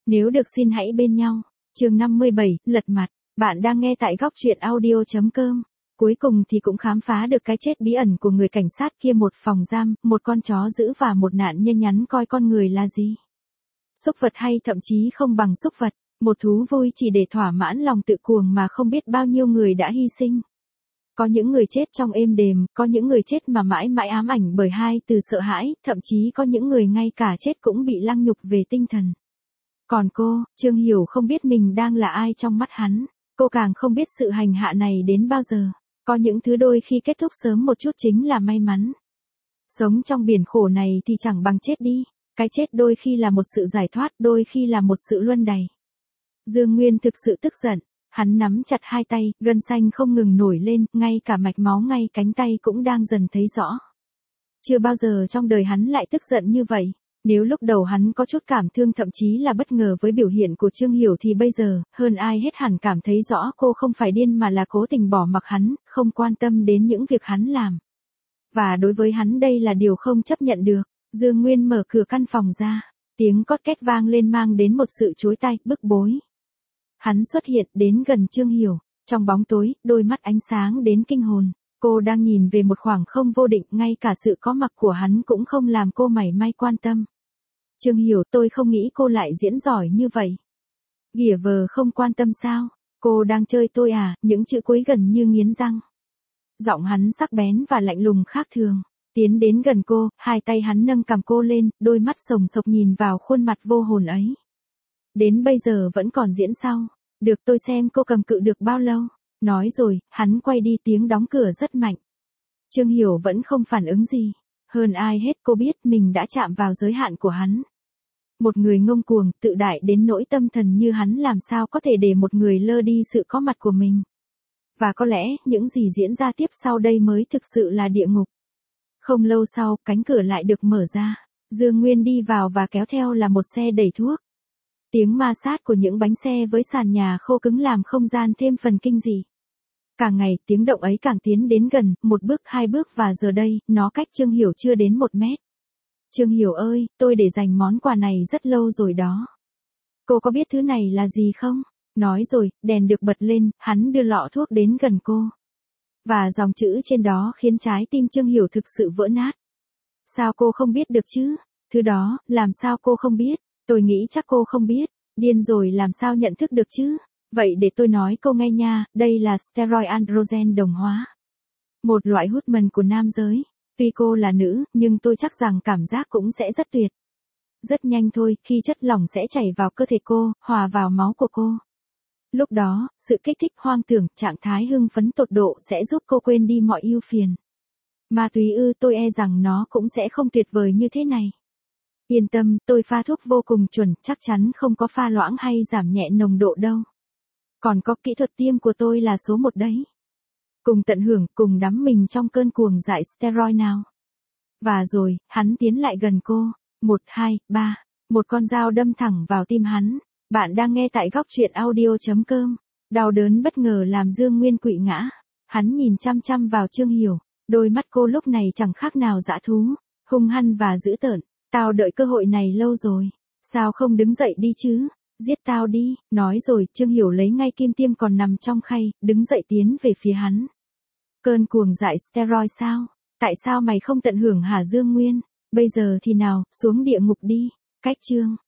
Nếu được xin hãy bên nhau. Chương 57, lật mặt. Bạn đang nghe tại góc truyện audio.com. Cuối cùng thì cũng khám phá được cái chết bí ẩn của người cảnh sát kia, một phòng giam, một con chó dữ và một nạn nhân nhắn coi con người là gì. Súc vật hay thậm chí không bằng súc vật, một thú vui chỉ để thỏa mãn lòng tự cuồng mà không biết bao nhiêu người đã hy sinh. Có những người chết trong êm đềm, có những người chết mà mãi mãi ám ảnh bởi hai từ sợ hãi, thậm chí có những người ngay cả chết cũng bị lăng nhục về tinh thần. Còn cô, Trương Hiểu không biết mình đang là ai trong mắt hắn, cô càng không biết sự hành hạ này đến bao giờ. Có những thứ đôi khi kết thúc sớm một chút chính là may mắn. Sống trong biển khổ này thì chẳng bằng chết đi, cái chết đôi khi là một sự giải thoát, đôi khi là một sự luân đày. Dương Nguyên thực sự tức giận, hắn nắm chặt hai tay, gân xanh không ngừng nổi lên, ngay cả mạch máu ngay cánh tay cũng đang dần thấy rõ. Chưa bao giờ trong đời hắn lại tức giận như vậy. Nếu lúc đầu hắn có chút cảm thương thậm chí là bất ngờ với biểu hiện của Trương Hiểu thì bây giờ, hơn ai hết hẳn cảm thấy rõ cô không phải điên mà là cố tình bỏ mặc hắn, không quan tâm đến những việc hắn làm. Và đối với hắn đây là điều không chấp nhận được. Dương Nguyên mở cửa căn phòng ra, tiếng cót két vang lên mang đến một sự chối tai, bức bối. Hắn xuất hiện đến gần Trương Hiểu, trong bóng tối, đôi mắt ánh sáng đến kinh hồn. Cô đang nhìn về một khoảng không vô định, ngay cả sự có mặt của hắn cũng không làm cô mảy may quan tâm. Trương Hiểu, tôi không nghĩ cô lại diễn giỏi như vậy. Ghỉa vờ không quan tâm sao? Cô đang chơi tôi à? Những chữ cuối gần như nghiến răng. Giọng hắn sắc bén và lạnh lùng khác thường. Tiến đến gần cô, hai tay hắn nâng cằm cô lên, đôi mắt sồng sộc nhìn vào khuôn mặt vô hồn ấy. Đến bây giờ vẫn còn diễn sao? Được, tôi xem cô cầm cự được bao lâu. Nói rồi, hắn quay đi, tiếng đóng cửa rất mạnh. Trương Hiểu vẫn không phản ứng gì. Hơn ai hết cô biết mình đã chạm vào giới hạn của hắn. Một người ngông cuồng, tự đại đến nỗi tâm thần như hắn làm sao có thể để một người lơ đi sự có mặt của mình. Và có lẽ, những gì diễn ra tiếp sau đây mới thực sự là địa ngục. Không lâu sau, cánh cửa lại được mở ra. Dương Nguyên đi vào và kéo theo là một xe đầy thuốc. Tiếng ma sát của những bánh xe với sàn nhà khô cứng làm không gian thêm phần kinh dị. Càng ngày, tiếng động ấy càng tiến đến gần, một bước, hai bước và giờ đây, nó cách Trương Hiểu chưa đến 1 mét. Trương Hiểu ơi, tôi để dành món quà này rất lâu rồi đó. Cô có biết thứ này là gì không? Nói rồi, đèn được bật lên, hắn đưa lọ thuốc đến gần cô. Và dòng chữ trên đó khiến trái tim Trương Hiểu thực sự vỡ nát. Sao cô không biết được chứ? Thứ đó, làm sao cô không biết? Tôi nghĩ chắc cô không biết. Điên rồi làm sao nhận thức được chứ? Vậy để tôi nói cô nghe nha, đây là steroid androgen đồng hóa. Một loại hormone của nam giới. Tuy cô là nữ, nhưng tôi chắc rằng cảm giác cũng sẽ rất tuyệt. Rất nhanh thôi, khi chất lỏng sẽ chảy vào cơ thể cô, hòa vào máu của cô. Lúc đó, sự kích thích hoang tưởng, trạng thái hưng phấn tột độ sẽ giúp cô quên đi mọi ưu phiền. Ma túy ư? Tôi e rằng nó cũng sẽ không tuyệt vời như thế này. Yên tâm, tôi pha thuốc vô cùng chuẩn, chắc chắn không có pha loãng hay giảm nhẹ nồng độ đâu. Còn có kỹ thuật tiêm của tôi là số 1 đấy. Cùng tận hưởng, cùng đắm mình trong cơn cuồng dại steroid nào. Và rồi, hắn tiến lại gần cô. 1, 2, 3. Một con dao đâm thẳng vào tim hắn. Bạn đang nghe tại góc truyện audio.com. Đau đớn bất ngờ làm Dương Nguyên quỵ ngã. Hắn nhìn chăm chăm vào Trương Hiểu. Đôi mắt cô lúc này chẳng khác nào dã thú. Hung hăng và dữ tợn. Tao đợi cơ hội này lâu rồi. Sao không đứng dậy đi chứ? Giết tao đi. Nói rồi, Trương Hiểu lấy ngay kim tiêm còn nằm trong khay, đứng dậy tiến về phía hắn. Cơn cuồng dại steroid sao? Tại sao mày không tận hưởng hả Dương Nguyên? Bây giờ thì nào, xuống địa ngục đi. Cách chương.